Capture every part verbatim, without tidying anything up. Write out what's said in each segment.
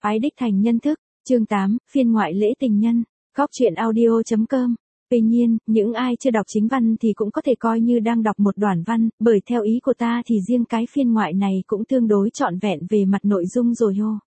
Ái đích thành nhân thức, chương tám, phiên ngoại lễ tình nhân, góc truyện audio chấm com. Tuy nhiên, những ai chưa đọc chính văn thì cũng có thể coi như đang đọc một đoạn văn, bởi theo ý của ta thì riêng cái phiên ngoại này cũng tương đối trọn vẹn về mặt nội dung rồi hô.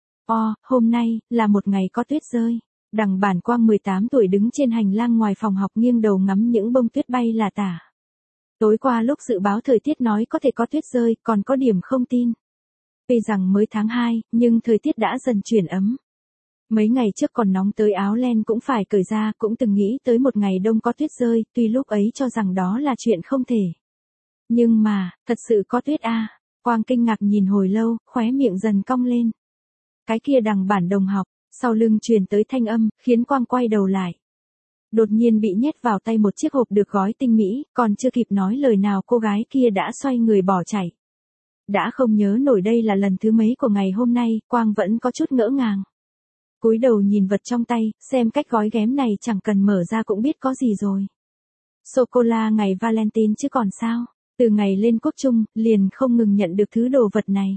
O, hôm nay, là một ngày có tuyết rơi. Đằng Bản Quang mười tám tuổi đứng trên hành lang ngoài phòng học nghiêng đầu ngắm những bông tuyết bay là tả. Tối qua lúc dự báo thời tiết nói có thể có tuyết rơi, còn có điểm không tin. Tuy rằng mới tháng hai, nhưng thời tiết đã dần chuyển ấm. Mấy ngày trước còn nóng tới áo len cũng phải cởi ra, cũng từng nghĩ tới một ngày đông có tuyết rơi, tuy lúc ấy cho rằng đó là chuyện không thể. Nhưng mà, thật sự có tuyết à, Quang kinh ngạc nhìn hồi lâu, khóe miệng dần cong lên. Cái kia Đằng Bản đồng học, sau lưng truyền tới thanh âm, khiến Quang quay đầu lại. Đột nhiên bị nhét vào tay một chiếc hộp được gói tinh mỹ, còn chưa kịp nói lời nào cô gái kia đã xoay người bỏ chạy. Đã không nhớ nổi đây là lần thứ mấy của ngày hôm nay, Quang vẫn có chút ngỡ ngàng. Cúi đầu nhìn vật trong tay, xem cách gói ghém này chẳng cần mở ra cũng biết có gì rồi. Sô-cô-la ngày Valentine chứ còn sao, từ ngày lên quốc trung, liền không ngừng nhận được thứ đồ vật này.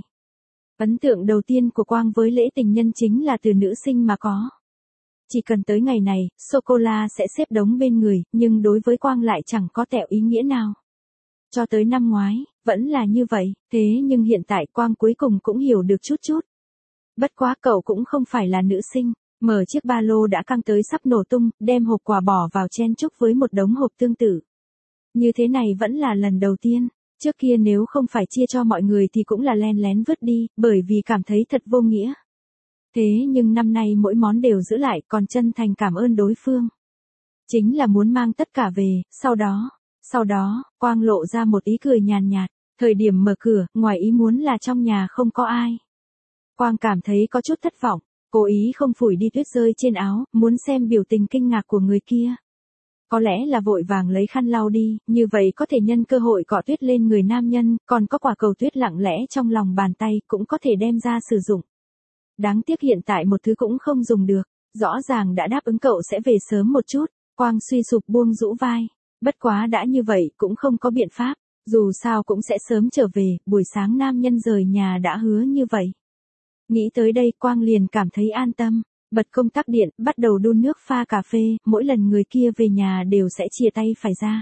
Ấn tượng đầu tiên của Quang với lễ tình nhân chính là từ nữ sinh mà có. Chỉ cần tới ngày này, sô-cô-la sẽ xếp đống bên người, nhưng đối với Quang lại chẳng có tẹo ý nghĩa nào. Cho tới năm ngoái, vẫn là như vậy, thế nhưng hiện tại Quang cuối cùng cũng hiểu được chút chút. Bất quá cậu cũng không phải là nữ sinh, mở chiếc ba lô đã căng tới sắp nổ tung, đem hộp quà bỏ vào chen chúc với một đống hộp tương tự. Như thế này vẫn là lần đầu tiên, trước kia nếu không phải chia cho mọi người thì cũng là len lén vứt đi, bởi vì cảm thấy thật vô nghĩa. Thế nhưng năm nay mỗi món đều giữ lại, còn chân thành cảm ơn đối phương. Chính là muốn mang tất cả về, sau đó, sau đó, Quang lộ ra một ý cười nhàn nhạt, thời điểm mở cửa, ngoài ý muốn là trong nhà không có ai. Quang cảm thấy có chút thất vọng, cố ý không phủi đi tuyết rơi trên áo, muốn xem biểu tình kinh ngạc của người kia. Có lẽ là vội vàng lấy khăn lau đi, như vậy có thể nhân cơ hội cọ tuyết lên người nam nhân, còn có quả cầu tuyết lặng lẽ trong lòng bàn tay cũng có thể đem ra sử dụng. Đáng tiếc hiện tại một thứ cũng không dùng được, rõ ràng đã đáp ứng cậu sẽ về sớm một chút, Quang suy sụp buông rũ vai, bất quá đã như vậy cũng không có biện pháp, dù sao cũng sẽ sớm trở về, buổi sáng nam nhân rời nhà đã hứa như vậy. Nghĩ tới đây Quang liền cảm thấy an tâm, bật công tắc điện, bắt đầu đun nước pha cà phê, mỗi lần người kia về nhà đều sẽ chia tay phải ra.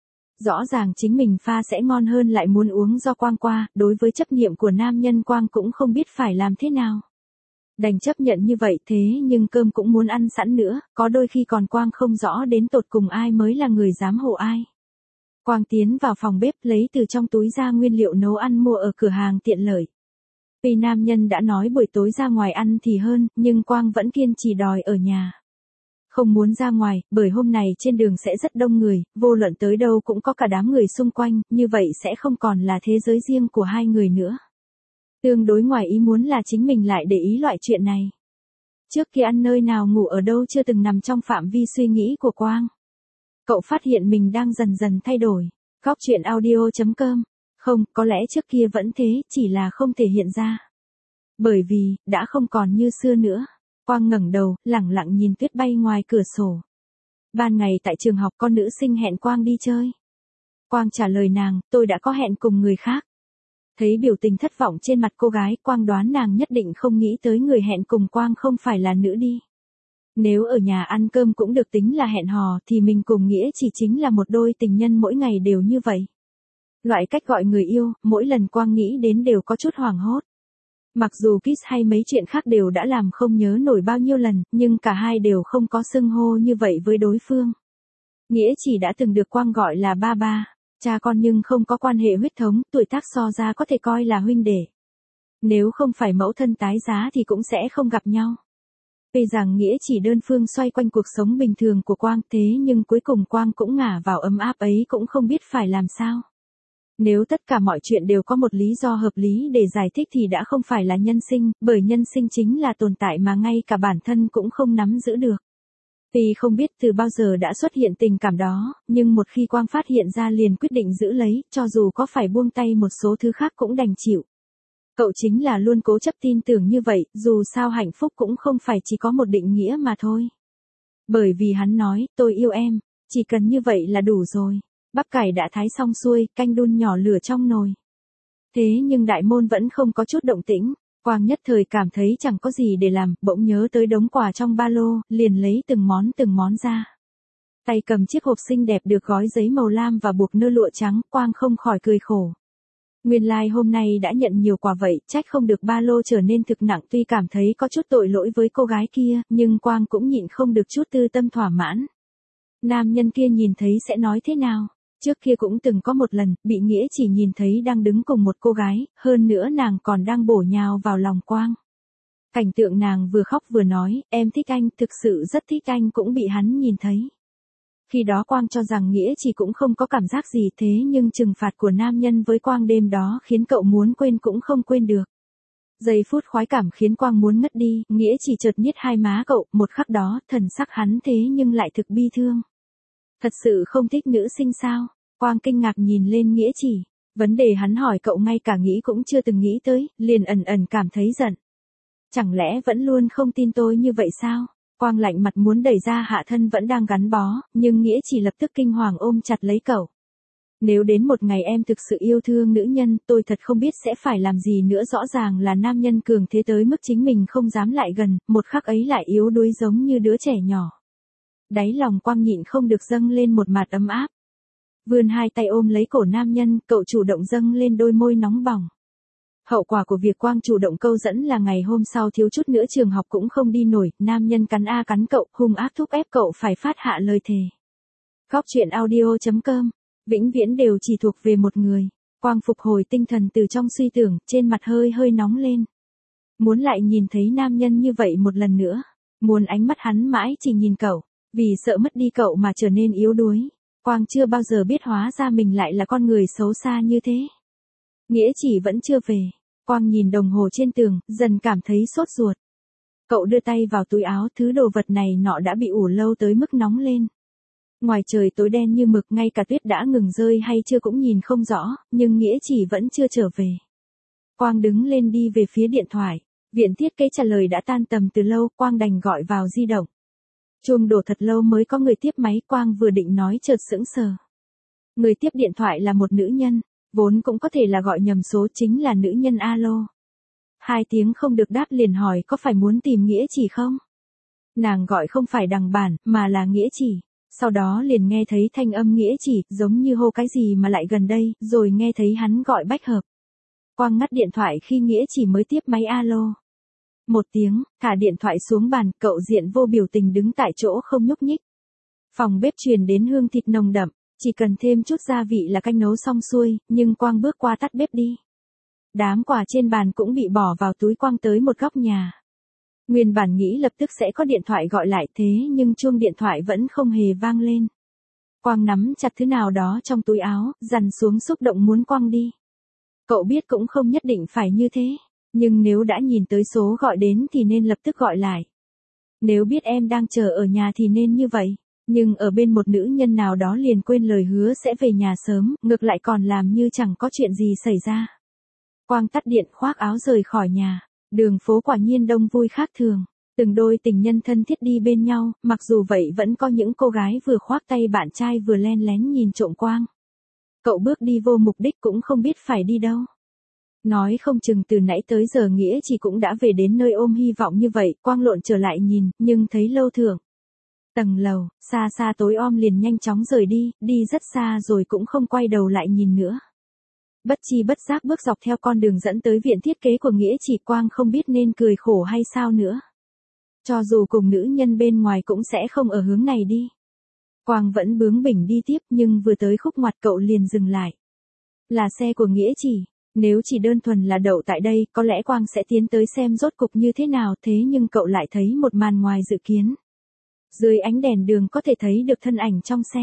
Rõ ràng chính mình pha sẽ ngon hơn lại muốn uống do Quang qua, đối với chấp niệm của nam nhân Quang cũng không biết phải làm thế nào. Đành chấp nhận như vậy thế nhưng cơm cũng muốn ăn sẵn nữa, có đôi khi còn Quang không rõ đến tột cùng ai mới là người dám hộ ai. Quang tiến vào phòng bếp lấy từ trong túi ra nguyên liệu nấu ăn mua ở cửa hàng tiện lợi. Vì nam nhân đã nói buổi tối ra ngoài ăn thì hơn, nhưng Quang vẫn kiên trì đòi ở nhà. Không muốn ra ngoài, bởi hôm này trên đường sẽ rất đông người, vô luận tới đâu cũng có cả đám người xung quanh, như vậy sẽ không còn là thế giới riêng của hai người nữa. Tương đối ngoài ý muốn là chính mình lại để ý loại chuyện này. Trước kia ăn nơi nào ngủ ở đâu chưa từng nằm trong phạm vi suy nghĩ của Quang. Cậu phát hiện mình đang dần dần thay đổi. Góc truyện audio chấm com. Không, có lẽ trước kia vẫn thế, chỉ là không thể hiện ra. Bởi vì, đã không còn như xưa nữa. Quang ngẩng đầu, lẳng lặng nhìn tuyết bay ngoài cửa sổ. Ban ngày tại trường học con nữ sinh hẹn Quang đi chơi. Quang trả lời nàng, tôi đã có hẹn cùng người khác. Thấy biểu tình thất vọng trên mặt cô gái, Quang đoán nàng nhất định không nghĩ tới người hẹn cùng Quang không phải là nữ đi. Nếu ở nhà ăn cơm cũng được tính là hẹn hò thì mình cùng Nghĩa chỉ chính là một đôi tình nhân mỗi ngày đều như vậy. Loại cách gọi người yêu, mỗi lần Quang nghĩ đến đều có chút hoảng hốt. Mặc dù kiss hay mấy chuyện khác đều đã làm không nhớ nổi bao nhiêu lần, nhưng cả hai đều không có xưng hô như vậy với đối phương. Nghĩa chỉ đã từng được Quang gọi là ba ba, cha con nhưng không có quan hệ huyết thống, tuổi tác so ra có thể coi là huynh đệ. Nếu không phải mẫu thân tái giá thì cũng sẽ không gặp nhau. Vì rằng Nghĩa chỉ đơn phương xoay quanh cuộc sống bình thường của Quang thế nhưng cuối cùng Quang cũng ngả vào ấm áp ấy cũng không biết phải làm sao. Nếu tất cả mọi chuyện đều có một lý do hợp lý để giải thích thì đã không phải là nhân sinh, bởi nhân sinh chính là tồn tại mà ngay cả bản thân cũng không nắm giữ được. Vì không biết từ bao giờ đã xuất hiện tình cảm đó, nhưng một khi Quang phát hiện ra liền quyết định giữ lấy, cho dù có phải buông tay một số thứ khác cũng đành chịu. Cậu chính là luôn cố chấp tin tưởng như vậy, dù sao hạnh phúc cũng không phải chỉ có một định nghĩa mà thôi. Bởi vì hắn nói, tôi yêu em, chỉ cần như vậy là đủ rồi. Bắp cải đã thái xong xuôi, canh đun nhỏ lửa trong nồi. Thế nhưng đại môn vẫn không có chút động tĩnh. Quang nhất thời cảm thấy chẳng có gì để làm, bỗng nhớ tới đống quà trong ba lô, liền lấy từng món từng món ra. Tay cầm chiếc hộp xinh đẹp được gói giấy màu lam và buộc nơ lụa trắng, Quang không khỏi cười khổ. Nguyên lai like hôm nay đã nhận nhiều quà vậy, trách không được ba lô trở nên thực nặng. Tuy cảm thấy có chút tội lỗi với cô gái kia, nhưng Quang cũng nhịn không được chút tư tâm thỏa mãn. Nam nhân kia nhìn thấy sẽ nói thế nào? Trước kia cũng từng có một lần, bị Nghĩa Chỉ nhìn thấy đang đứng cùng một cô gái, hơn nữa nàng còn đang bổ nhào vào lòng Quang. Cảnh tượng nàng vừa khóc vừa nói, em thích anh, thực sự rất thích anh, cũng bị hắn nhìn thấy. Khi đó Quang cho rằng Nghĩa Chỉ cũng không có cảm giác gì, thế nhưng trừng phạt của nam nhân với Quang đêm đó khiến cậu muốn quên cũng không quên được. Giây phút khoái cảm khiến Quang muốn ngất đi, Nghĩa Chỉ chợt niết hai má cậu, một khắc đó, thần sắc hắn thế nhưng lại thực bi thương. Thật sự không thích nữ sinh sao? Quang kinh ngạc nhìn lên Nghĩa Chỉ. Vấn đề hắn hỏi cậu ngay cả nghĩ cũng chưa từng nghĩ tới, liền ẩn ẩn cảm thấy giận. Chẳng lẽ vẫn luôn không tin tôi như vậy sao? Quang lạnh mặt muốn đẩy ra hạ thân vẫn đang gắn bó, nhưng Nghĩa Chỉ lập tức kinh hoàng ôm chặt lấy cậu. Nếu đến một ngày em thực sự yêu thương nữ nhân, tôi thật không biết sẽ phải làm gì nữa. Rõ ràng là nam nhân cường thế tới mức chính mình không dám lại gần, một khắc ấy lại yếu đuối giống như đứa trẻ nhỏ. Đáy lòng Quang nhịn không được dâng lên một mạt ấm áp. Vươn hai tay ôm lấy cổ nam nhân, cậu chủ động dâng lên đôi môi nóng bỏng. Hậu quả của việc Quang chủ động câu dẫn là ngày hôm sau thiếu chút nữa trường học cũng không đi nổi, nam nhân cắn a cắn cậu, hung ác thúc ép cậu phải phát hạ lời thề. Góc truyện audio chấm com, vĩnh viễn đều chỉ thuộc về một người. Quang phục hồi tinh thần từ trong suy tưởng, trên mặt hơi hơi nóng lên. Muốn lại nhìn thấy nam nhân như vậy một lần nữa, muốn ánh mắt hắn mãi chỉ nhìn cậu, vì sợ mất đi cậu mà trở nên yếu đuối. Quang chưa bao giờ biết hóa ra mình lại là con người xấu xa như thế. Nghĩa Chỉ vẫn chưa về. Quang nhìn đồng hồ trên tường, dần cảm thấy sốt ruột. Cậu đưa tay vào túi áo, thứ đồ vật này nọ đã bị ủ lâu tới mức nóng lên. Ngoài trời tối đen như mực, ngay cả tuyết đã ngừng rơi hay chưa cũng nhìn không rõ, nhưng Nghĩa Chỉ vẫn chưa trở về. Quang đứng lên đi về phía điện thoại. Viện thiết kế trả lời đã tan tầm từ lâu, Quang đành gọi vào di động. Chuông đổ thật lâu mới có người tiếp máy, Quang vừa định nói chợt sững sờ. Người tiếp điện thoại là một nữ nhân, vốn cũng có thể là gọi nhầm số, chính là nữ nhân alo. Hai tiếng không được đáp liền hỏi có phải muốn tìm Nghĩa Chỉ không? Nàng gọi không phải Đằng Bản, mà là Nghĩa Chỉ. Sau đó liền nghe thấy thanh âm Nghĩa Chỉ, giống như hô cái gì mà lại gần đây, rồi nghe thấy hắn gọi Bách Hợp. Quang ngắt điện thoại khi Nghĩa Chỉ mới tiếp máy alo. Một tiếng, thả điện thoại xuống bàn, cậu diện vô biểu tình đứng tại chỗ không nhúc nhích. Phòng bếp truyền đến hương thịt nồng đậm, chỉ cần thêm chút gia vị là canh nấu xong xuôi, nhưng Quang bước qua tắt bếp đi. Đám quà trên bàn cũng bị bỏ vào túi, Quang tới một góc nhà. Nguyên bản nghĩ lập tức sẽ có điện thoại gọi lại, thế nhưng chuông điện thoại vẫn không hề vang lên. Quang nắm chặt thứ nào đó trong túi áo, dằn xuống xúc động muốn quăng đi. Cậu biết cũng không nhất định phải như thế, nhưng nếu đã nhìn tới số gọi đến thì nên lập tức gọi lại. Nếu biết em đang chờ ở nhà thì nên như vậy, nhưng ở bên một nữ nhân nào đó liền quên lời hứa sẽ về nhà sớm, ngược lại còn làm như chẳng có chuyện gì xảy ra. Quang tắt điện, khoác áo rời khỏi nhà. Đường phố quả nhiên đông vui khác thường. Từng đôi tình nhân thân thiết đi bên nhau, mặc dù vậy vẫn có những cô gái vừa khoác tay bạn trai vừa len lén nhìn trộm Quang. Cậu bước đi vô mục đích cũng không biết phải đi đâu. Nói không chừng từ nãy tới giờ Nghĩa Chỉ cũng đã về đến nơi ôm hy vọng như vậy. Quang lộn trở lại nhìn, nhưng thấy lâu thượng. Tầng lầu, xa xa tối om liền nhanh chóng rời đi, đi rất xa rồi cũng không quay đầu lại nhìn nữa. Bất chi bất giác bước dọc theo con đường dẫn tới viện thiết kế của Nghĩa Chỉ, Quang không biết nên cười khổ hay sao nữa. Cho dù cùng nữ nhân bên ngoài cũng sẽ không ở hướng này đi. Quang vẫn bướng bỉnh đi tiếp, nhưng vừa tới khúc ngoặt cậu liền dừng lại. Là xe của Nghĩa Chỉ. Nếu chỉ đơn thuần là đậu tại đây, có lẽ Quang sẽ tiến tới xem rốt cục như thế nào, thế nhưng cậu lại thấy một màn ngoài dự kiến. Dưới ánh đèn đường có thể thấy được thân ảnh trong xe.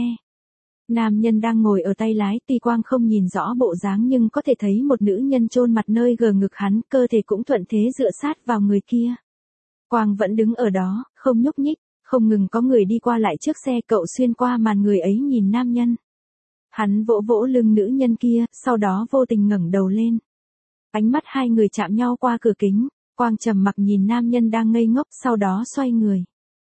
Nam nhân đang ngồi ở tay lái, tuy Quang không nhìn rõ bộ dáng nhưng có thể thấy một nữ nhân chôn mặt nơi gờ ngực hắn, cơ thể cũng thuận thế dựa sát vào người kia. Quang vẫn đứng ở đó, không nhúc nhích, không ngừng có người đi qua lại trước xe, cậu xuyên qua màn người ấy nhìn nam nhân. Hắn vỗ vỗ lưng nữ nhân kia, sau đó vô tình ngẩng đầu lên. Ánh mắt hai người chạm nhau qua cửa kính, Quang trầm mặc nhìn nam nhân đang ngây ngốc, sau đó xoay người.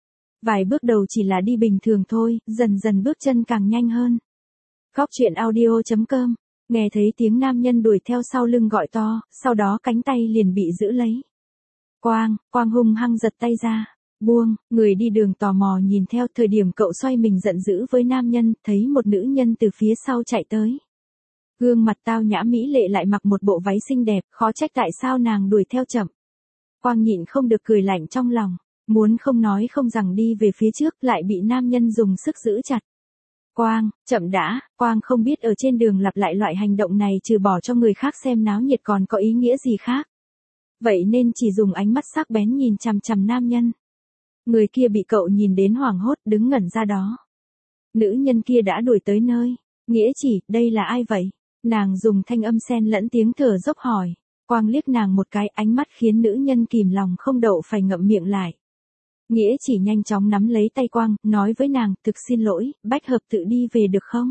Vài bước đầu chỉ là đi bình thường thôi, dần dần bước chân càng nhanh hơn. Góc truyện audio chấm com Nghe thấy tiếng nam nhân đuổi theo sau lưng gọi to, sau đó cánh tay liền bị giữ lấy. Quang, Quang hung hăng giật tay ra. Buông, người đi đường tò mò nhìn theo, thời điểm cậu xoay mình giận dữ với nam nhân, thấy một nữ nhân từ phía sau chạy tới. Gương mặt tao nhã mỹ lệ lại mặc một bộ váy xinh đẹp, khó trách tại sao nàng đuổi theo chậm. Quang nhịn không được cười lạnh trong lòng, muốn không nói không rằng đi về phía trước, lại bị nam nhân dùng sức giữ chặt. Quang, chậm đã, Quang không biết ở trên đường lặp lại loại hành động này trừ bỏ cho người khác xem náo nhiệt còn có ý nghĩa gì khác. Vậy nên chỉ dùng ánh mắt sắc bén nhìn chằm chằm nam nhân. Người kia bị cậu nhìn đến hoảng hốt, đứng ngẩn ra đó. Nữ nhân kia đã đuổi tới nơi. Nghĩa chỉ, đây là ai vậy? Nàng dùng thanh âm xen lẫn tiếng thở dốc hỏi. Quang liếc nàng một cái, ánh mắt khiến nữ nhân kìm lòng không đậu phải ngậm miệng lại. Nghĩa chỉ nhanh chóng nắm lấy tay Quang, nói với nàng, thực xin lỗi, Bách Hợp tự đi về được không?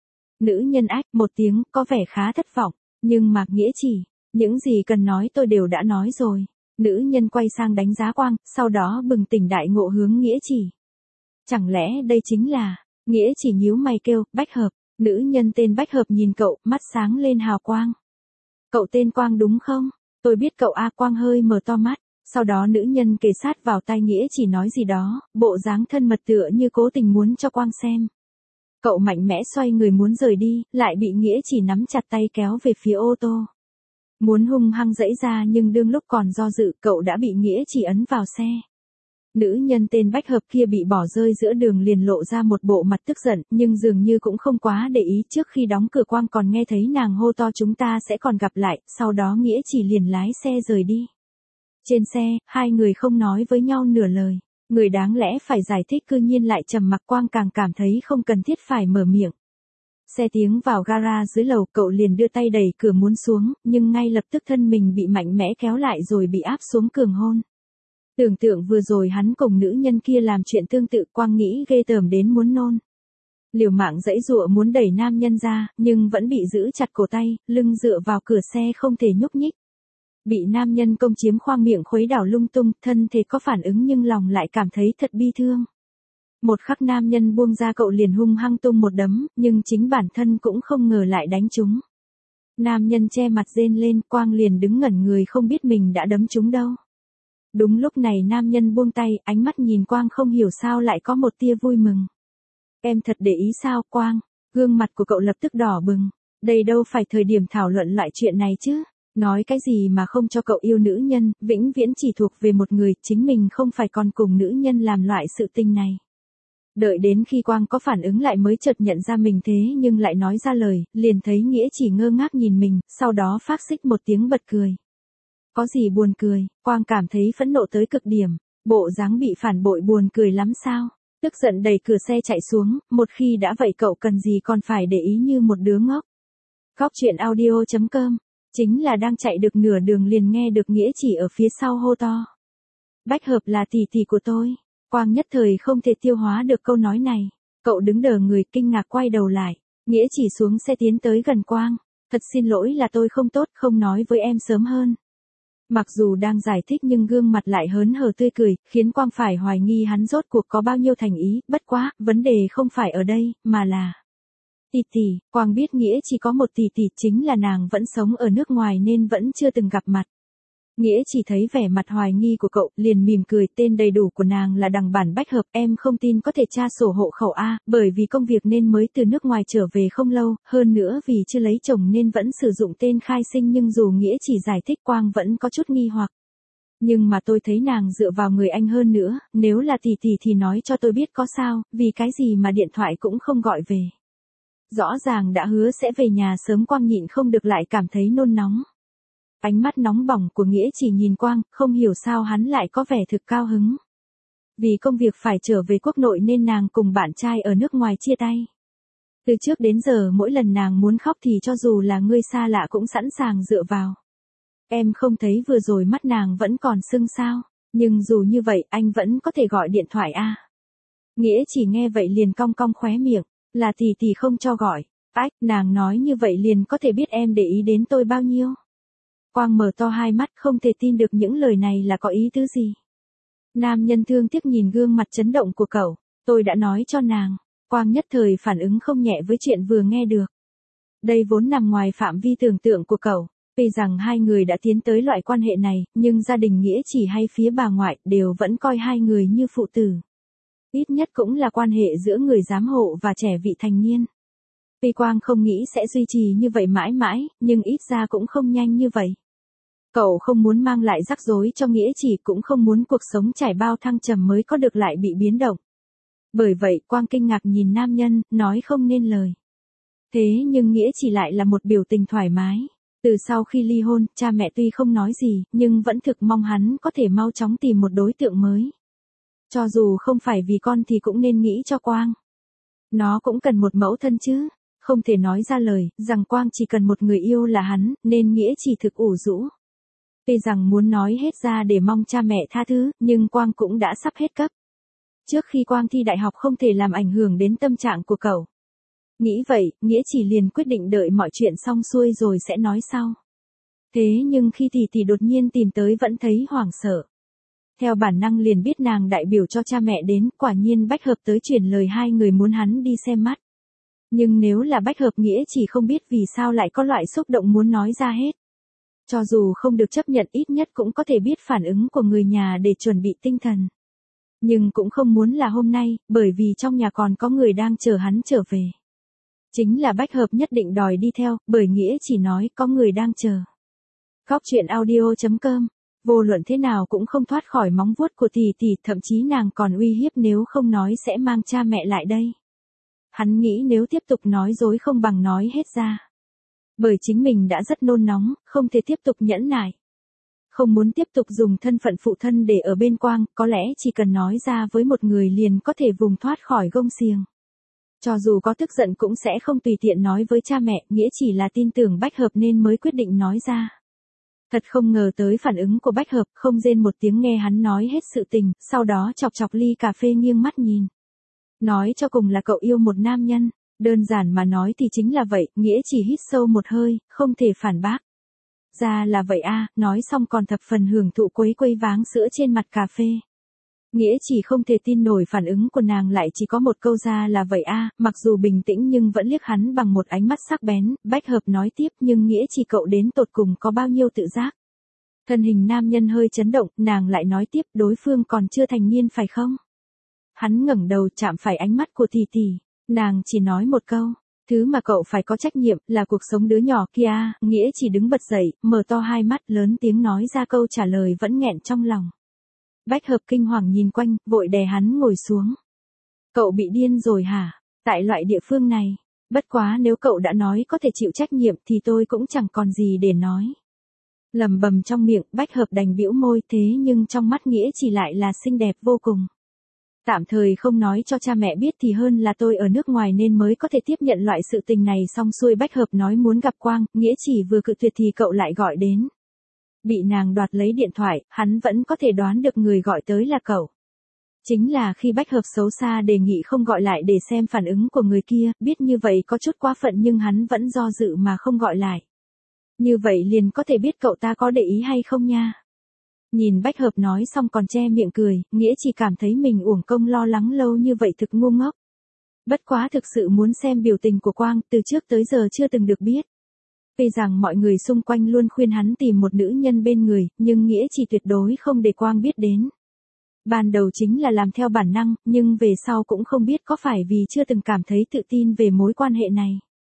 Nữ nhân ách một tiếng, có vẻ khá thất vọng, nhưng mà Nghĩa chỉ, những gì cần nói tôi đều đã nói rồi. Nữ nhân quay sang đánh giá Quang, sau đó bừng tỉnh đại ngộ hướng Nghĩa chỉ. Chẳng lẽ đây chính là, Nghĩa chỉ nhíu mày kêu, Bách Hợp, nữ nhân tên Bách Hợp nhìn cậu, mắt sáng lên hào quang. Cậu tên Quang đúng không? Tôi biết cậu A. Quang hơi mở to mắt, sau đó nữ nhân kề sát vào tai Nghĩa chỉ nói gì đó, bộ dáng thân mật tựa như cố tình muốn cho Quang xem. Cậu mạnh mẽ xoay người muốn rời đi, lại bị Nghĩa chỉ nắm chặt tay kéo về phía ô tô. Muốn hung hăng dãy ra nhưng đương lúc còn do dự, cậu đã bị Nghĩa chỉ ấn vào xe. Nữ nhân tên Bách Hợp kia bị bỏ rơi giữa đường liền lộ ra một bộ mặt tức giận, nhưng dường như cũng không quá để ý. Trước khi đóng cửa Quang còn nghe thấy nàng hô to chúng ta sẽ còn gặp lại, sau đó Nghĩa chỉ liền lái xe rời đi. Trên xe, hai người không nói với nhau nửa lời. Người đáng lẽ phải giải thích cư nhiên lại trầm mặc. Quang càng cảm thấy không cần thiết phải mở miệng. Xe tiến vào gara dưới lầu, cậu liền đưa tay đẩy cửa muốn xuống, nhưng ngay lập tức thân mình bị mạnh mẽ kéo lại rồi bị áp xuống cường hôn. Tưởng tượng vừa rồi hắn cùng nữ nhân kia làm chuyện tương tự, Quang nghĩ ghê tởm đến muốn nôn. Liều mạng giãy giụa muốn đẩy nam nhân ra, nhưng vẫn bị giữ chặt cổ tay, lưng dựa vào cửa xe không thể nhúc nhích. Bị nam nhân công chiếm khoang miệng khuấy đảo lung tung, thân thể có phản ứng nhưng lòng lại cảm thấy thật bi thương. Một khắc nam nhân buông ra cậu liền hung hăng tung một đấm, nhưng chính bản thân cũng không ngờ lại đánh trúng. Nam nhân che mặt rên lên, Quang liền đứng ngẩn người không biết mình đã đấm trúng đâu. Đúng lúc này nam nhân buông tay, ánh mắt nhìn Quang không hiểu sao lại có một tia vui mừng. Em thật để ý sao Quang? Gương mặt của cậu lập tức đỏ bừng. Đây đâu phải thời điểm thảo luận loại chuyện này chứ. Nói cái gì mà không cho cậu yêu nữ nhân, vĩnh viễn chỉ thuộc về một người, chính mình không phải còn cùng nữ nhân làm loại sự tình này. Đợi đến khi Quang có phản ứng lại mới chợt nhận ra mình thế nhưng lại nói ra lời, liền thấy Nghĩa chỉ ngơ ngác nhìn mình, sau đó phát xích một tiếng bật cười. Có gì buồn cười, Quang cảm thấy phẫn nộ tới cực điểm, bộ dáng bị phản bội buồn cười lắm sao, tức giận đẩy cửa xe chạy xuống, một khi đã vậy cậu cần gì còn phải để ý như một đứa ngốc. Góc truyện audio chấm com, chính là đang chạy được nửa đường liền nghe được Nghĩa chỉ ở phía sau hô to. Bách Hợp là tỷ tỷ của tôi. Quang nhất thời không thể tiêu hóa được câu nói này, cậu đứng đờ người kinh ngạc quay đầu lại, Nghĩa chỉ xuống xe tiến tới gần Quang, thật xin lỗi là tôi không tốt không nói với em sớm hơn. Mặc dù đang giải thích nhưng gương mặt lại hớn hở tươi cười, khiến Quang phải hoài nghi hắn rốt cuộc có bao nhiêu thành ý, bất quá, vấn đề không phải ở đây, mà là... Tỷ tỷ, Quang biết Nghĩa chỉ có một tỷ tỷ chính là nàng vẫn sống ở nước ngoài nên vẫn chưa từng gặp mặt. Nghĩa chỉ thấy vẻ mặt hoài nghi của cậu, liền mỉm cười, tên đầy đủ của nàng là Đằng Bản Bách Hợp, em không tin có thể tra sổ hộ khẩu A, bởi vì công việc nên mới từ nước ngoài trở về không lâu, hơn nữa vì chưa lấy chồng nên vẫn sử dụng tên khai sinh nhưng dù Nghĩa chỉ giải thích Quang vẫn có chút nghi hoặc. Nhưng mà tôi thấy nàng dựa vào người anh hơn nữa, nếu là tỷ tỷ thì nói cho tôi biết có sao, vì cái gì mà điện thoại cũng không gọi về. Rõ ràng đã hứa sẽ về nhà sớm, Quang nhịn không được lại cảm thấy nôn nóng. Ánh mắt nóng bỏng của Nghĩa chỉ nhìn Quang, không hiểu sao hắn lại có vẻ thực cao hứng. Vì công việc phải trở về quốc nội nên nàng cùng bạn trai ở nước ngoài chia tay. Từ trước đến giờ mỗi lần nàng muốn khóc thì cho dù là người xa lạ cũng sẵn sàng dựa vào. Em không thấy vừa rồi mắt nàng vẫn còn sưng sao, nhưng dù như vậy anh vẫn có thể gọi điện thoại a. Nghĩa chỉ nghe vậy liền cong cong khóe miệng, là tỷ tỷ không cho gọi. Ách, nàng nói như vậy liền có thể biết em để ý đến tôi bao nhiêu. Quang mở to hai mắt không thể tin được những lời này là có ý tứ gì. Nam nhân thương tiếc nhìn gương mặt chấn động của cậu, tôi đã nói cho nàng. Quang nhất thời phản ứng không nhẹ với chuyện vừa nghe được. Đây vốn nằm ngoài phạm vi tưởng tượng của cậu. Tuy rằng hai người đã tiến tới loại quan hệ này, nhưng gia đình Nghĩa Chỉ hay phía bà ngoại đều vẫn coi hai người như phụ tử. Ít nhất cũng là quan hệ giữa người giám hộ và trẻ vị thành niên. Tuy Quang không nghĩ sẽ duy trì như vậy mãi mãi, nhưng ít ra cũng không nhanh như vậy. Cậu không muốn mang lại rắc rối cho Nghĩa Chỉ, cũng không muốn cuộc sống trải bao thăng trầm mới có được lại bị biến động. Bởi vậy Quang kinh ngạc nhìn nam nhân, nói không nên lời. Thế nhưng Nghĩa Chỉ lại là một biểu tình thoải mái. Từ sau khi ly hôn, cha mẹ tuy không nói gì, nhưng vẫn thực mong hắn có thể mau chóng tìm một đối tượng mới. Cho dù không phải vì con thì cũng nên nghĩ cho Quang. Nó cũng cần một mẫu thân chứ. Không thể nói ra lời, rằng Quang chỉ cần một người yêu là hắn, nên Nghĩa Chỉ thực ủ rũ. Tuy rằng muốn nói hết ra để mong cha mẹ tha thứ, nhưng Quang cũng đã sắp hết cấp. Trước khi Quang thi đại học không thể làm ảnh hưởng đến tâm trạng của cậu. Nghĩ vậy, Nghĩa Chỉ liền quyết định đợi mọi chuyện xong xuôi rồi sẽ nói sau. Thế nhưng khi tỷ tỷ đột nhiên tìm tới vẫn thấy hoảng sợ. Theo bản năng liền biết nàng đại biểu cho cha mẹ đến, quả nhiên Bách Hợp tới chuyển lời hai người muốn hắn đi xem mắt. Nhưng nếu là Bách Hợp, Nghĩa Chỉ không biết vì sao lại có loại xúc động muốn nói ra hết. Cho dù không được chấp nhận ít nhất cũng có thể biết phản ứng của người nhà để chuẩn bị tinh thần. Nhưng cũng không muốn là hôm nay, bởi vì trong nhà còn có người đang chờ hắn trở về. Chính là Bách Hợp nhất định đòi đi theo, bởi Nghĩa Chỉ nói có người đang chờ. Góc truyện audio chấm com. Vô luận thế nào cũng không thoát khỏi móng vuốt của tỷ tỷ, thậm chí nàng còn uy hiếp nếu không nói sẽ mang cha mẹ lại đây. Hắn nghĩ nếu tiếp tục nói dối không bằng nói hết ra. Bởi chính mình đã rất nôn nóng, không thể tiếp tục nhẫn nại. Không muốn tiếp tục dùng thân phận phụ thân để ở bên Quang, có lẽ chỉ cần nói ra với một người liền có thể vùng thoát khỏi gông xiềng. Cho dù có tức giận cũng sẽ không tùy tiện nói với cha mẹ, Nghĩa chỉ là tin tưởng Bách Hợp nên mới quyết định nói ra. Thật không ngờ tới phản ứng của Bách Hợp, không rên một tiếng nghe hắn nói hết sự tình, sau đó chọc chọc ly cà phê nghiêng mắt nhìn. Nói cho cùng là cậu yêu một nam nhân, đơn giản mà nói thì chính là vậy, Nghĩa chỉ hít sâu một hơi, không thể phản bác. Ra là vậy a, nói xong còn thập phần hưởng thụ quấy quấy váng sữa trên mặt cà phê. Nghĩa chỉ không thể tin nổi phản ứng của nàng lại chỉ có một câu ra là vậy a, mặc dù bình tĩnh nhưng vẫn liếc hắn bằng một ánh mắt sắc bén. Bách Hợp nói tiếp, nhưng Nghĩa chỉ cậu đến tột cùng có bao nhiêu tự giác. Thân hình nam nhân hơi chấn động, nàng lại nói tiếp, đối phương còn chưa thành niên phải không? Hắn ngẩng đầu chạm phải ánh mắt của tỷ tỷ, nàng chỉ nói một câu, thứ mà cậu phải có trách nhiệm là cuộc sống đứa nhỏ kia. Nghĩa chỉ đứng bật dậy, mở to hai mắt lớn tiếng nói ra câu trả lời vẫn nghẹn trong lòng. Bách Hợp kinh hoàng nhìn quanh, vội đè hắn ngồi xuống. Cậu bị điên rồi hả? Tại loại địa phương này, bất quá nếu cậu đã nói có thể chịu trách nhiệm thì tôi cũng chẳng còn gì để nói. Lầm bầm trong miệng, Bách Hợp đành bĩu môi, thế nhưng trong mắt Nghĩa chỉ lại là xinh đẹp vô cùng. Tạm thời không nói cho cha mẹ biết thì hơn là tôi ở nước ngoài nên mới có thể tiếp nhận loại sự tình này. Xong xuôi Bách Hợp nói muốn gặp Quang, Nghĩa chỉ vừa cự tuyệt thì cậu lại gọi đến. Bị nàng đoạt lấy điện thoại, hắn vẫn có thể đoán được người gọi tới là cậu. Chính là khi Bách Hợp xấu xa đề nghị không gọi lại để xem phản ứng của người kia, biết như vậy có chút quá phận nhưng hắn vẫn do dự mà không gọi lại. Như vậy liền có thể biết cậu ta có để ý hay không nha. Nhìn Bách Hợp nói xong còn che miệng cười, Nghĩa chỉ cảm thấy mình uổng công lo lắng lâu như vậy thực ngu ngốc. Bất quá thực sự muốn xem biểu tình của Quang, từ trước tới giờ chưa từng được biết. Tuy rằng mọi người xung quanh luôn khuyên hắn tìm một nữ nhân bên người, nhưng Nghĩa chỉ tuyệt đối không để Quang biết đến. Ban đầu chính là làm theo bản năng, nhưng về sau cũng không biết có phải vì chưa từng cảm thấy tự tin về mối quan hệ này.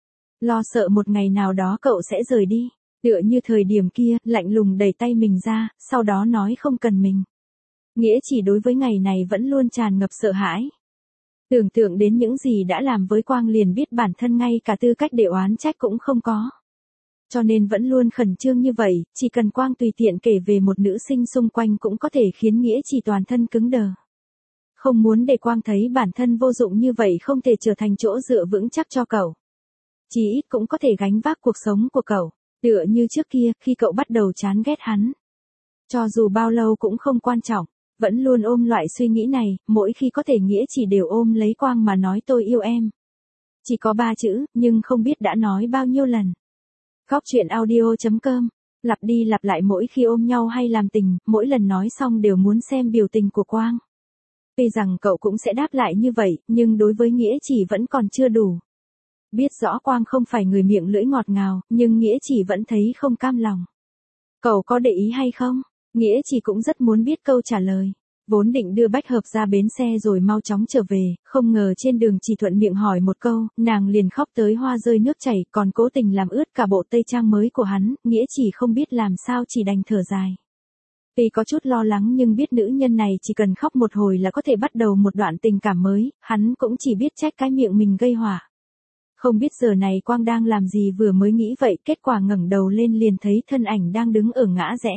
Lo sợ một ngày nào đó cậu sẽ rời đi, tựa như thời điểm kia, lạnh lùng đẩy tay mình ra, sau đó nói không cần mình. Nghĩa chỉ đối với ngày này vẫn luôn tràn ngập sợ hãi. Tưởng tượng đến những gì đã làm với Quang liền biết bản thân ngay cả tư cách để oán trách cũng không có. Cho nên vẫn luôn khẩn trương như vậy, chỉ cần Quang tùy tiện kể về một nữ sinh xung quanh cũng có thể khiến Nghĩa chỉ toàn thân cứng đờ. Không muốn để Quang thấy bản thân vô dụng như vậy không thể trở thành chỗ dựa vững chắc cho cậu. Chỉ ít cũng có thể gánh vác cuộc sống của cậu, tựa như trước kia khi cậu bắt đầu chán ghét hắn. Cho dù bao lâu cũng không quan trọng, vẫn luôn ôm loại suy nghĩ này, mỗi khi có thể Nghĩa chỉ đều ôm lấy Quang mà nói tôi yêu em. Chỉ có ba chữ, nhưng không biết đã nói bao nhiêu lần. Góc truyện audio chấm com, lặp đi lặp lại mỗi khi ôm nhau hay làm tình, mỗi lần nói xong đều muốn xem biểu tình của Quang. Tuy rằng cậu cũng sẽ đáp lại như vậy, nhưng đối với Nghĩa chỉ vẫn còn chưa đủ. Biết rõ Quang không phải người miệng lưỡi ngọt ngào, nhưng Nghĩa Chỉ vẫn thấy không cam lòng. Cậu có để ý hay không? Nghĩa Chỉ cũng rất muốn biết câu trả lời. Vốn định đưa Bách Hợp ra bến xe rồi mau chóng trở về, không ngờ trên đường chỉ thuận miệng hỏi một câu, nàng liền khóc tới hoa rơi nước chảy, còn cố tình làm ướt cả bộ tây trang mới của hắn, Nghĩa Chỉ không biết làm sao chỉ đành thở dài. Tuy có chút lo lắng nhưng biết nữ nhân này chỉ cần khóc một hồi là có thể bắt đầu một đoạn tình cảm mới, hắn cũng chỉ biết trách cái miệng mình gây họa. Không biết giờ này Quang đang làm gì, vừa mới nghĩ vậy, kết quả ngẩng đầu lên liền thấy thân ảnh đang đứng ở ngã rẽ.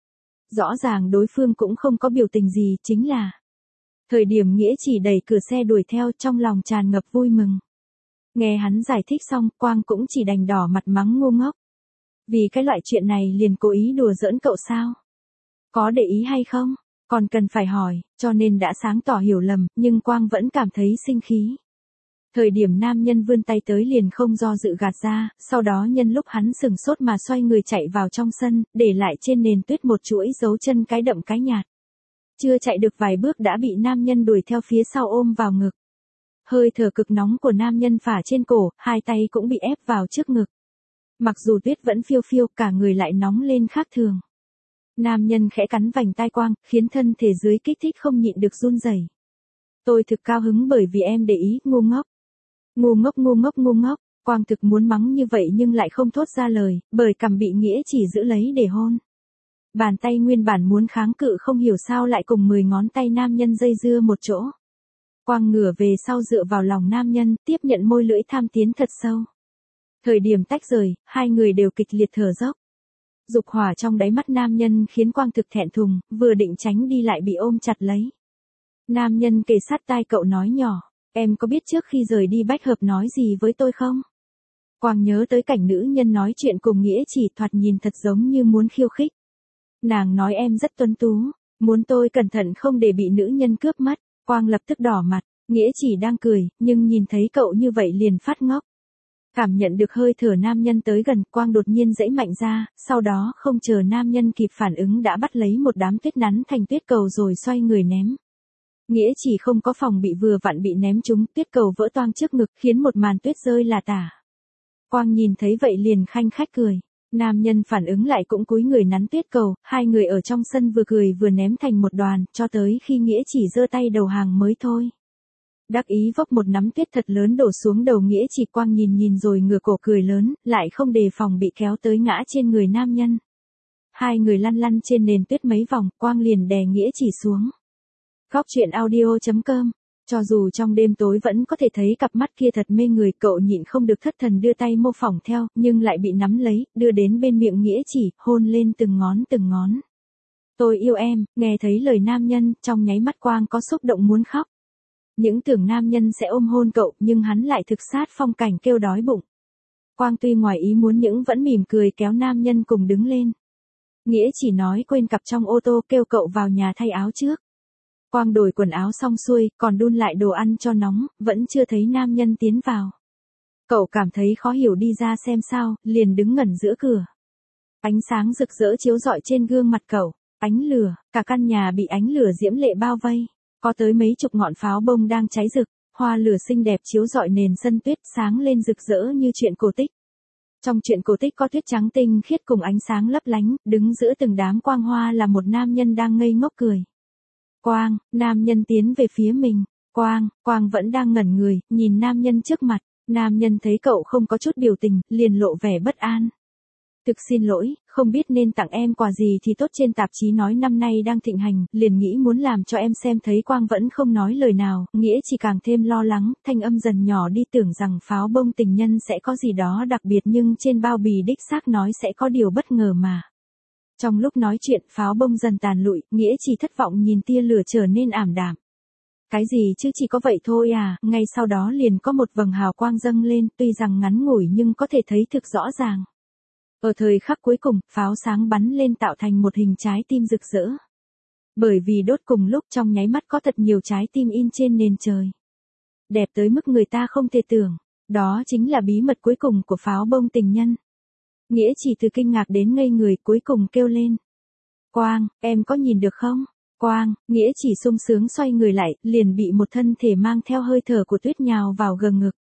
Rõ ràng đối phương cũng không có biểu tình gì, chính là thời điểm Nghĩa Chỉ đẩy cửa xe đuổi theo, trong lòng tràn ngập vui mừng. Nghe hắn giải thích xong, Quang cũng chỉ đành đỏ mặt mắng ngu ngốc. Vì cái loại chuyện này liền cố ý đùa giỡn cậu sao? Có để ý hay không? Còn cần phải hỏi, cho nên đã sáng tỏ hiểu lầm, nhưng Quang vẫn cảm thấy sinh khí. Thời điểm nam nhân vươn tay tới liền không do dự gạt ra, sau đó nhân lúc hắn sừng sốt mà xoay người chạy vào trong sân, để lại trên nền tuyết một chuỗi dấu chân cái đậm cái nhạt. Chưa chạy được vài bước đã bị nam nhân đuổi theo phía sau ôm vào ngực. Hơi thở cực nóng của nam nhân phả trên cổ, hai tay cũng bị ép vào trước ngực. Mặc dù tuyết vẫn phiêu phiêu, cả người lại nóng lên khác thường. Nam nhân khẽ cắn vành tai Quang, khiến thân thể dưới kích thích không nhịn được run rẩy. Tôi thực cao hứng bởi vì em để ý, ngu ngốc. Ngu ngốc ngu ngốc ngu ngốc, Quang thực muốn mắng như vậy nhưng lại không thốt ra lời, bởi cằm bị Nghĩa Chỉ giữ lấy để hôn. Bàn tay nguyên bản muốn kháng cự không hiểu sao lại cùng mười ngón tay nam nhân dây dưa một chỗ. Quang ngửa về sau dựa vào lòng nam nhân, tiếp nhận môi lưỡi tham tiến thật sâu. Thời điểm tách rời, hai người đều kịch liệt thở dốc. Dục hỏa trong đáy mắt nam nhân khiến Quang thực thẹn thùng, vừa định tránh đi lại bị ôm chặt lấy. Nam nhân kề sát tai cậu nói nhỏ, em có biết trước khi rời đi Bách Hợp nói gì với tôi không? Quang nhớ tới cảnh nữ nhân nói chuyện cùng Nghĩa Chỉ, thoạt nhìn thật giống như muốn khiêu khích. Nàng nói em rất tuấn tú, muốn tôi cẩn thận không để bị nữ nhân cướp mất. Quang lập tức đỏ mặt, Nghĩa Chỉ đang cười, nhưng nhìn thấy cậu như vậy liền phát ngốc. Cảm nhận được hơi thở nam nhân tới gần, Quang đột nhiên giãy mạnh ra, sau đó không chờ nam nhân kịp phản ứng đã bắt lấy một đám tuyết nắn thành tuyết cầu rồi xoay người ném. Nghĩa Chỉ không có phòng bị, vừa vặn bị ném trúng, tuyết cầu vỡ toang trước ngực, khiến một màn tuyết rơi là tả. Quang nhìn thấy vậy liền khanh khách cười. Nam nhân phản ứng lại cũng cúi người nắn tuyết cầu, hai người ở trong sân vừa cười vừa ném thành một đoàn, cho tới khi Nghĩa Chỉ giơ tay đầu hàng mới thôi. Đắc ý vốc một nắm tuyết thật lớn đổ xuống đầu Nghĩa Chỉ. Quang nhìn nhìn rồi ngửa cổ cười lớn, lại không đề phòng bị kéo tới ngã trên người nam nhân. Hai người lăn lăn trên nền tuyết mấy vòng, Quang liền đè Nghĩa Chỉ xuống. Góc truyện audio chấm com. Cho dù trong đêm tối vẫn có thể thấy cặp mắt kia thật mê người, cậu nhịn không được thất thần đưa tay mô phỏng theo, nhưng lại bị nắm lấy, đưa đến bên miệng Nghĩa Chỉ, hôn lên từng ngón từng ngón. Tôi yêu em, nghe thấy lời nam nhân, trong nháy mắt Quang có xúc động muốn khóc. Những tưởng nam nhân sẽ ôm hôn cậu, nhưng hắn lại thực sát phong cảnh kêu đói bụng. Quang tuy ngoài ý muốn nhưng vẫn mỉm cười kéo nam nhân cùng đứng lên. Nghĩa Chỉ nói quên cặp trong ô tô, kêu cậu vào nhà thay áo trước. Quang đổi quần áo xong xuôi, còn đun lại đồ ăn cho nóng, vẫn chưa thấy nam nhân tiến vào. Cậu cảm thấy khó hiểu đi ra xem sao, liền đứng ngẩn giữa cửa. Ánh sáng rực rỡ chiếu rọi trên gương mặt cậu, ánh lửa, cả căn nhà bị ánh lửa diễm lệ bao vây, có tới mấy chục ngọn pháo bông đang cháy rực, hoa lửa xinh đẹp chiếu rọi nền sân tuyết sáng lên rực rỡ như truyện cổ tích. Trong truyện cổ tích có tuyết trắng tinh khiết cùng ánh sáng lấp lánh, đứng giữa từng đám quang hoa là một nam nhân đang ngây ngốc cười. Quang, nam nhân tiến về phía mình. Quang, Quang vẫn đang ngẩn người, nhìn nam nhân trước mặt. Nam nhân thấy cậu không có chút biểu tình, liền lộ vẻ bất an. Thực xin lỗi, không biết nên tặng em quà gì thì tốt, trên tạp chí nói năm nay đang thịnh hành, liền nghĩ muốn làm cho em xem. Thấy Quang vẫn không nói lời nào, Nghĩa chỉ càng thêm lo lắng, thanh âm dần nhỏ đi, tưởng rằng pháo bông tình nhân sẽ có gì đó đặc biệt nhưng trên bao bì đích xác nói sẽ có điều bất ngờ mà. Trong lúc nói chuyện, pháo bông dần tàn lụi, Nghĩa chỉ thất vọng nhìn tia lửa trở nên ảm đạm. Cái gì chứ, chỉ có vậy thôi à, ngay sau đó liền có một vầng hào quang dâng lên, tuy rằng ngắn ngủi nhưng có thể thấy thực rõ ràng. Ở thời khắc cuối cùng, pháo sáng bắn lên tạo thành một hình trái tim rực rỡ. Bởi vì đốt cùng lúc, trong nháy mắt có thật nhiều trái tim in trên nền trời. Đẹp tới mức người ta không thể tưởng, đó chính là bí mật cuối cùng của pháo bông tình nhân. Nghĩa chỉ từ kinh ngạc đến ngây người, cuối cùng kêu lên. Quang, em có nhìn được không? Quang, Nghĩa chỉ sung sướng xoay người lại, liền bị một thân thể mang theo hơi thở của tuyết nhào vào gần ngực.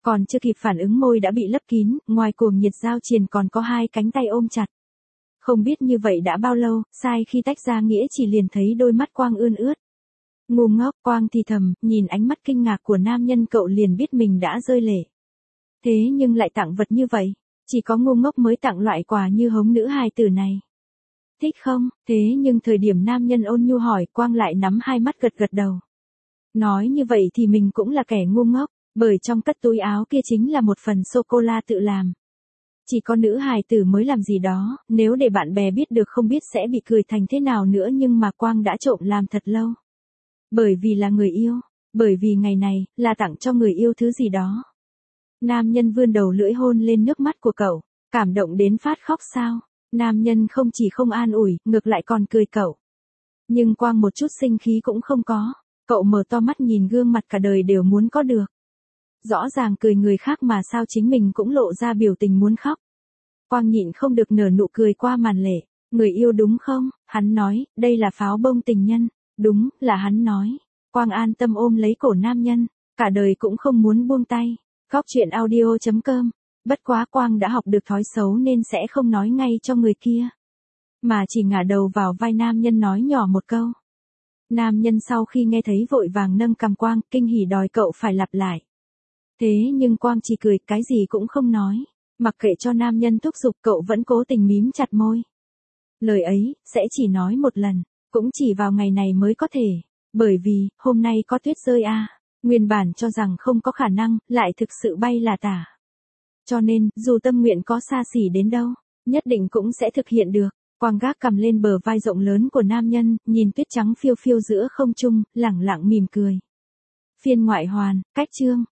Còn chưa kịp phản ứng môi đã bị lấp kín, ngoài cuồng nhiệt giao triền còn có hai cánh tay ôm chặt. Không biết như vậy đã bao lâu, sai khi tách ra Nghĩa chỉ liền thấy đôi mắt Quang ươn ướt. Ngu ngốc, Quang thì thầm, nhìn ánh mắt kinh ngạc của nam nhân cậu liền biết mình đã rơi lệ. Thế nhưng lại tặng vật như vậy, chỉ có ngu ngốc mới tặng loại quà như hống nữ hài tử này. Thích không? Thế nhưng thời điểm nam nhân ôn nhu hỏi, Quang lại nắm hai mắt gật gật đầu. Nói như vậy thì mình cũng là kẻ ngu ngốc, bởi trong cất túi áo kia chính là một phần sô-cô-la tự làm. Chỉ có nữ hài tử mới làm gì đó, nếu để bạn bè biết được không biết sẽ bị cười thành thế nào nữa, nhưng mà Quang đã trộm làm thật lâu. Bởi vì là người yêu, bởi vì ngày này, là tặng cho người yêu thứ gì đó. Nam nhân vươn đầu lưỡi hôn lên nước mắt của cậu, cảm động đến phát khóc sao. Nam nhân không chỉ không an ủi, ngược lại còn cười cậu. Nhưng Quang một chút sinh khí cũng không có, cậu mở to mắt nhìn gương mặt cả đời đều muốn có được. Rõ ràng cười người khác mà sao chính mình cũng lộ ra biểu tình muốn khóc. Quang nhịn không được nở nụ cười qua màn lệ. Người yêu đúng không? Hắn nói, đây là pháo bông tình nhân. Đúng, là hắn nói. Quang an tâm ôm lấy cổ nam nhân, cả đời cũng không muốn buông tay. Góc chuyện audio chấm com. Bất quá Quang đã học được thói xấu nên sẽ không nói ngay cho người kia, mà chỉ ngả đầu vào vai nam nhân nói nhỏ một câu. Nam nhân sau khi nghe thấy vội vàng nâng cằm Quang, kinh hỉ đòi cậu phải lặp lại. Thế nhưng Quang chỉ cười, cái gì cũng không nói. Mặc kệ cho nam nhân thúc giục, cậu vẫn cố tình mím chặt môi. Lời ấy, sẽ chỉ nói một lần, cũng chỉ vào ngày này mới có thể. Bởi vì, hôm nay có tuyết rơi à. Nguyên bản cho rằng không có khả năng, lại thực sự bay là tả. Cho nên, dù tâm nguyện có xa xỉ đến đâu, nhất định cũng sẽ thực hiện được. Quang gác cầm lên bờ vai rộng lớn của nam nhân, nhìn tuyết trắng phiêu phiêu giữa không trung, lẳng lặng mỉm cười. Phiên ngoại hoàn, cách chương.